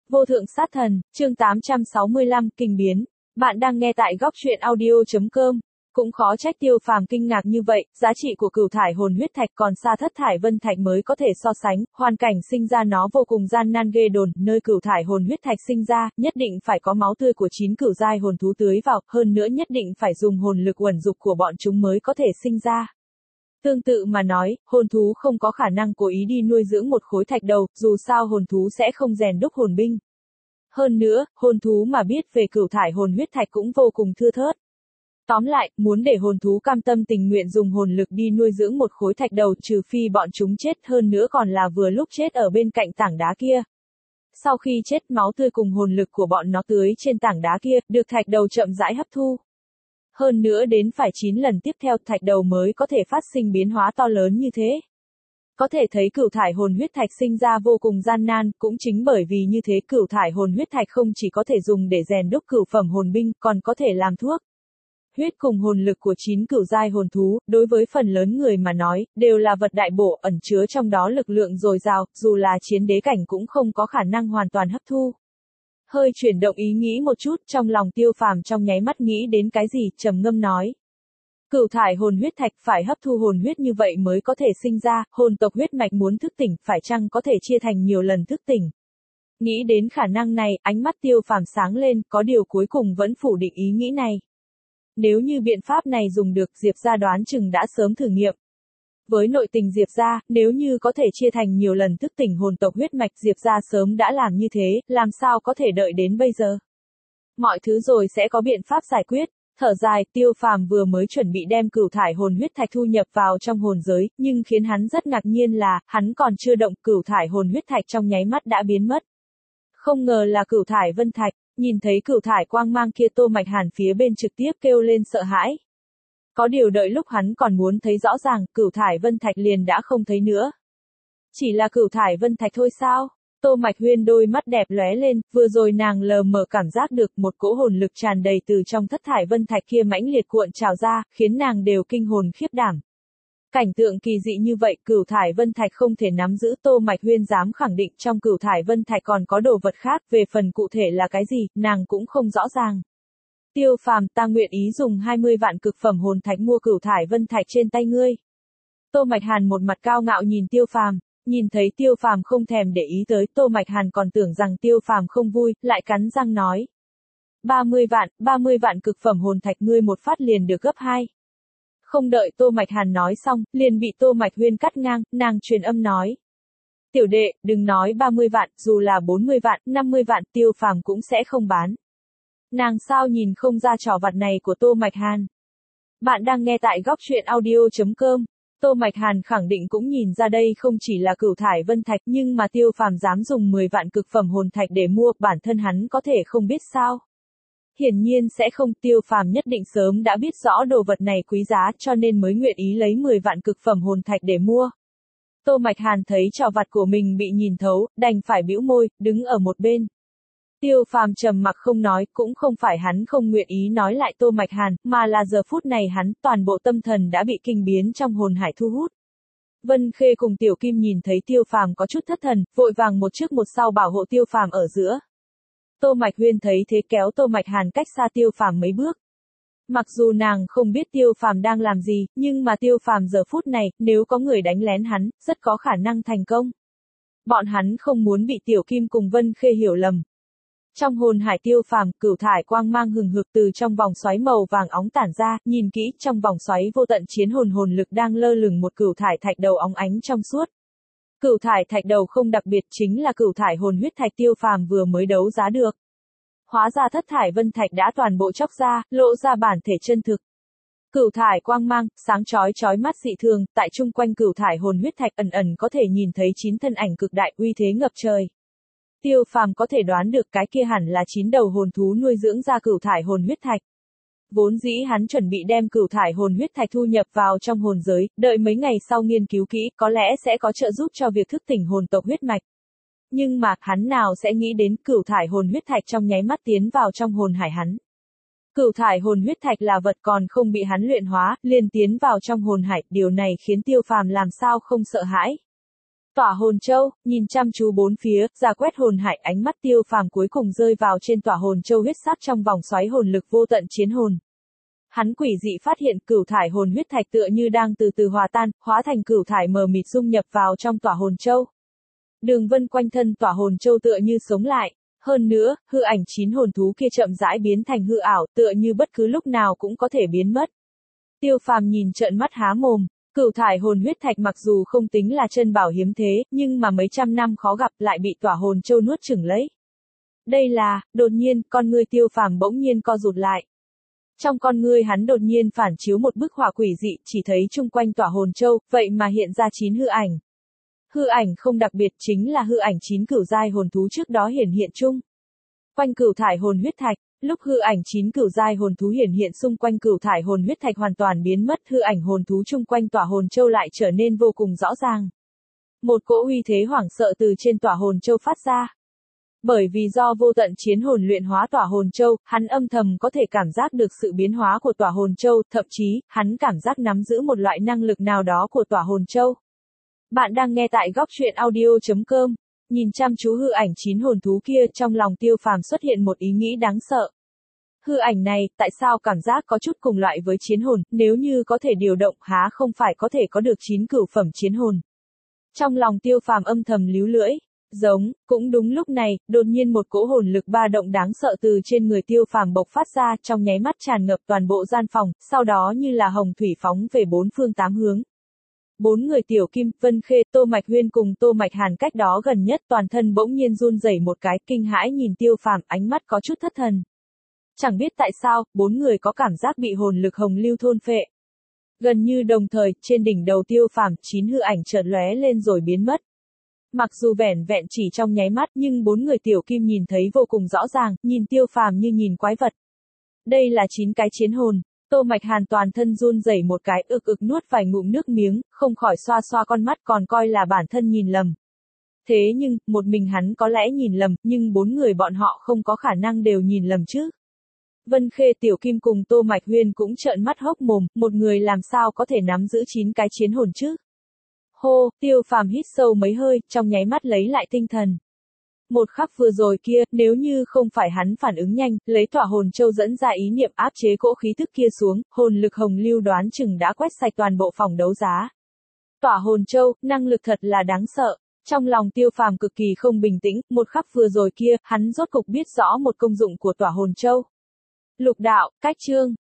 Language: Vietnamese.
Vô thượng sát thần, chương 865, kinh biến. Bạn đang nghe tại góc truyện audio.com. Cũng khó trách Tiêu Phàm kinh ngạc như vậy, giá trị của cửu thải hồn huyết thạch còn xa thất thải vân thạch mới có thể so sánh, hoàn cảnh sinh ra nó vô cùng gian nan ghê đồn, nơi cửu thải hồn huyết thạch sinh ra, nhất định phải có máu tươi của 9 cửu giai hồn thú tưới vào, hơn nữa nhất định phải dùng hồn lực uẩn dục của bọn chúng mới có thể sinh ra. Tương tự mà nói, hồn thú không có khả năng cố ý đi nuôi dưỡng một khối thạch đầu, dù sao hồn thú sẽ không rèn đúc hồn binh. Hơn nữa, hồn thú mà biết về cửu thải hồn huyết thạch cũng vô cùng thưa thớt. Tóm lại, muốn để hồn thú cam tâm tình nguyện dùng hồn lực đi nuôi dưỡng một khối thạch đầu trừ phi bọn chúng chết, hơn nữa còn là vừa lúc chết ở bên cạnh tảng đá kia. Sau khi chết, máu tươi cùng hồn lực của bọn nó tưới trên tảng đá kia, được thạch đầu chậm rãi hấp thu. Hơn nữa đến phải 9 lần tiếp theo thạch đầu mới có thể phát sinh biến hóa to lớn như thế. Có thể thấy cửu thải hồn huyết thạch sinh ra vô cùng gian nan, cũng chính bởi vì như thế cửu thải hồn huyết thạch không chỉ có thể dùng để rèn đúc cửu phẩm hồn binh, còn có thể làm thuốc. Huyết cùng hồn lực của 9 cửu giai hồn thú, đối với phần lớn người mà nói, đều là vật đại bổ, ẩn chứa trong đó lực lượng dồi dào, dù là chiến đế cảnh cũng không có khả năng hoàn toàn hấp thu. Hơi chuyển động ý nghĩ một chút, trong lòng Tiêu Phàm trong nháy mắt nghĩ đến cái gì, trầm ngâm nói. Cửu thải hồn huyết thạch phải hấp thu hồn huyết như vậy mới có thể sinh ra, hồn tộc huyết mạch muốn thức tỉnh, phải chăng có thể chia thành nhiều lần thức tỉnh. Nghĩ đến khả năng này, ánh mắt Tiêu Phàm sáng lên, có điều cuối cùng vẫn phủ định ý nghĩ này. Nếu như biện pháp này dùng được, Diệp gia đoán chừng đã sớm thử nghiệm. Với nội tình Diệp gia, nếu như có thể chia thành nhiều lần thức tỉnh hồn tộc huyết mạch, Diệp gia sớm đã làm như thế, làm sao có thể đợi đến bây giờ. Mọi thứ rồi sẽ có biện pháp giải quyết. Thở dài, Tiêu Phàm vừa mới chuẩn bị đem cửu thải hồn huyết thạch thu nhập vào trong hồn giới, nhưng khiến hắn rất ngạc nhiên là, hắn còn chưa động, cửu thải hồn huyết thạch trong nháy mắt đã biến mất. Không ngờ là cửu thải vân thạch, nhìn thấy cửu thải quang mang kia, Tô Mạch Hàn phía bên trực tiếp kêu lên sợ hãi. Có điều đợi lúc hắn còn muốn thấy rõ ràng, cửu thải vân thạch liền đã không thấy nữa. Chỉ là cửu thải vân thạch thôi sao? Tô Mạch Huyên đôi mắt đẹp lóe lên, vừa rồi nàng lờ mờ cảm giác được một cỗ hồn lực tràn đầy từ trong thất thải vân thạch kia mãnh liệt cuộn trào ra, khiến nàng đều kinh hồn khiếp đảm. Cảnh tượng kỳ dị như vậy, cửu thải vân thạch không thể nắm giữ, Tô Mạch Huyên dám khẳng định trong cửu thải vân thạch còn có đồ vật khác, về phần cụ thể là cái gì, nàng cũng không rõ ràng. Tiêu Phàm, ta nguyện ý dùng 20 vạn cực phẩm hồn thạch mua cửu thải vân thạch trên tay ngươi. Tô Mạch Hàn một mặt cao ngạo nhìn Tiêu Phàm. Nhìn thấy Tiêu Phàm không thèm để ý tới, Tô Mạch Hàn còn tưởng rằng Tiêu Phàm không vui, lại cắn răng nói. 30 vạn cực phẩm hồn thạch ngươi một phát liền được gấp 2. Không đợi Tô Mạch Hàn nói xong, liền bị Tô Mạch Huyên cắt ngang, nàng truyền âm nói. Tiểu đệ, đừng nói 30 vạn, dù là 40 vạn, 50 vạn, Tiêu Phàm cũng sẽ không bán. Nàng sao nhìn không ra trò vặt này của Tô Mạch Hàn. Bạn đang nghe tại góc truyện audio.com. Tô Mạch Hàn khẳng định cũng nhìn ra đây không chỉ là cửu thải vân thạch, nhưng mà Tiêu Phàm dám dùng 10 vạn cực phẩm hồn thạch để mua, bản thân hắn có thể không biết sao. Hiển nhiên sẽ không, Tiêu Phàm nhất định sớm đã biết rõ đồ vật này quý giá cho nên mới nguyện ý lấy 10 vạn cực phẩm hồn thạch để mua. Tô Mạch Hàn thấy trò vặt của mình bị nhìn thấu, đành phải bĩu môi, đứng ở một bên. Tiêu Phàm trầm mặc không nói, cũng không phải hắn không nguyện ý nói lại Tô Mạch Hàn, mà là giờ phút này hắn, toàn bộ tâm thần đã bị kinh biến trong hồn hải thu hút. Vân Khê cùng Tiểu Kim nhìn thấy Tiêu Phàm có chút thất thần, vội vàng một trước một sau bảo hộ Tiêu Phàm ở giữa. Tô Mạch Huyên thấy thế kéo Tô Mạch Hàn cách xa Tiêu Phàm mấy bước. Mặc dù nàng không biết Tiêu Phàm đang làm gì, nhưng mà Tiêu Phàm giờ phút này, nếu có người đánh lén hắn, rất có khả năng thành công. Bọn hắn không muốn bị Tiểu Kim cùng Vân Khê hiểu lầm. Trong hồn hải Tiêu Phàm, cửu thải quang mang hừng hực từ trong vòng xoáy màu vàng óng tản ra, nhìn kỹ, trong vòng xoáy vô tận chiến hồn lực đang lơ lửng một cửu thải thạch đầu óng ánh trong suốt. Cửu thải thạch đầu không đặc biệt, chính là cửu thải hồn huyết thạch Tiêu Phàm vừa mới đấu giá được. Hóa ra thất thải vân thạch đã toàn bộ chóc ra, lộ ra bản thể chân thực. Cửu thải quang mang, sáng chói mắt dị thường, tại chung quanh cửu thải hồn huyết thạch ẩn ẩn có thể nhìn thấy 9 thân ảnh cực đại, uy thế ngập trời. Tiêu Phàm có thể đoán được cái kia hẳn là 9 đầu hồn thú nuôi dưỡng ra cửu thải hồn huyết thạch. Vốn dĩ hắn chuẩn bị đem cửu thải hồn huyết thạch thu nhập vào trong hồn giới, đợi mấy ngày sau nghiên cứu kỹ, có lẽ sẽ có trợ giúp cho việc thức tỉnh hồn tộc huyết mạch. Nhưng mà, hắn nào sẽ nghĩ đến cửu thải hồn huyết thạch trong nháy mắt tiến vào trong hồn hải hắn. Cửu thải hồn huyết thạch là vật còn không bị hắn luyện hóa, liền tiến vào trong hồn hải, điều này khiến Tiêu Phàm làm sao không sợ hãi. Tỏa hồn châu, nhìn chăm chú bốn phía, ra quét hồn hải, ánh mắt Tiêu Phàm cuối cùng rơi vào trên tỏa hồn châu huyết sắc trong vòng xoáy hồn lực vô tận chiến hồn. Hắn quỷ dị phát hiện cửu thải hồn huyết thạch tựa như đang từ từ hòa tan, hóa thành cửu thải mờ mịt dung nhập vào trong tỏa hồn châu. Đường vân quanh thân tỏa hồn châu tựa như sống lại. Hơn nữa, hư ảnh 9 hồn thú kia chậm rãi biến thành hư ảo, tựa như bất cứ lúc nào cũng có thể biến mất. Tiêu Phàm nhìn trợn mắt há mồm. Cửu thải hồn huyết thạch mặc dù không tính là chân bảo hiếm thế, nhưng mà mấy trăm năm khó gặp lại bị tỏa hồn châu nuốt chửng lấy. Đây là, đột nhiên, con ngươi Tiêu Phàm bỗng nhiên co rụt lại. Trong con ngươi hắn đột nhiên phản chiếu một bức họa quỷ dị, chỉ thấy chung quanh tỏa hồn châu, vậy mà hiện ra 9 hư ảnh. Hư ảnh không đặc biệt chính là hư ảnh 9 cửu giai hồn thú trước đó hiển hiện chung. Quanh cửu thải hồn huyết thạch, lúc hư ảnh 9 cửu giai hồn thú hiển hiện xung quanh cửu thải hồn huyết thạch hoàn toàn biến mất, hư ảnh hồn thú chung quanh tỏa hồn châu lại trở nên vô cùng rõ ràng. Một cỗ uy thế hoảng sợ từ trên tỏa hồn châu phát ra. Bởi vì do vô tận chiến hồn luyện hóa tỏa hồn châu, hắn âm thầm có thể cảm giác được sự biến hóa của tỏa hồn châu, thậm chí, hắn cảm giác nắm giữ một loại năng lực nào đó của tỏa hồn châu. Bạn đang nghe tại góc truyện audio.com. Nhìn chăm chú hư ảnh 9 hồn thú kia, trong lòng Tiêu Phàm xuất hiện một ý nghĩ đáng sợ. Hư ảnh này, tại sao cảm giác có chút cùng loại với chiến hồn, nếu như có thể điều động há không phải có thể có được 9 cửu phẩm chiến hồn. Trong lòng Tiêu Phàm âm thầm líu lưỡi. Cũng đúng lúc này, đột nhiên một cỗ hồn lực ba động đáng sợ từ trên người Tiêu Phàm bộc phát ra, trong nháy mắt tràn ngập toàn bộ gian phòng, sau đó như là hồng thủy phóng về bốn phương tám hướng. Bốn người Tiểu Kim, Vân Khê, Tô Mạch Huyên cùng Tô Mạch Hàn cách đó gần nhất toàn thân bỗng nhiên run rẩy một cái, kinh hãi nhìn Tiêu Phàm, ánh mắt có chút thất thần. Chẳng biết tại sao, bốn người có cảm giác bị hồn lực hồng lưu thôn phệ. Gần như đồng thời, trên đỉnh đầu Tiêu Phàm, 9 hư ảnh chợt lóe lên rồi biến mất. Mặc dù vẻn vẹn chỉ trong nháy mắt, nhưng bốn người Tiểu Kim nhìn thấy vô cùng rõ ràng, nhìn Tiêu Phàm như nhìn quái vật. Đây là 9 cái chiến hồn. Tô Mạch Hàn toàn thân run rẩy một cái, ực nuốt vài ngụm nước miếng, không khỏi xoa xoa con mắt, còn coi là bản thân nhìn lầm. Thế nhưng, một mình hắn có lẽ nhìn lầm, nhưng bốn người bọn họ không có khả năng đều nhìn lầm chứ. Vân Khê, Tiểu Kim cùng Tô Mạch Huyên cũng trợn mắt hốc mồm, một người làm sao có thể nắm giữ 9 cái chiến hồn chứ? Hô, Tiêu Phàm hít sâu mấy hơi, trong nháy mắt lấy lại tinh thần. Một khắc vừa rồi kia, nếu như không phải hắn phản ứng nhanh, lấy tỏa hồn châu dẫn ra ý niệm áp chế cỗ khí thức kia xuống, hồn lực hồng lưu đoán chừng đã quét sạch toàn bộ phòng đấu giá. Tỏa hồn châu, năng lực thật là đáng sợ. Trong lòng Tiêu Phàm cực kỳ không bình tĩnh, một khắc vừa rồi kia, hắn rốt cục biết rõ một công dụng của tỏa hồn châu. Lục đạo, cách chương.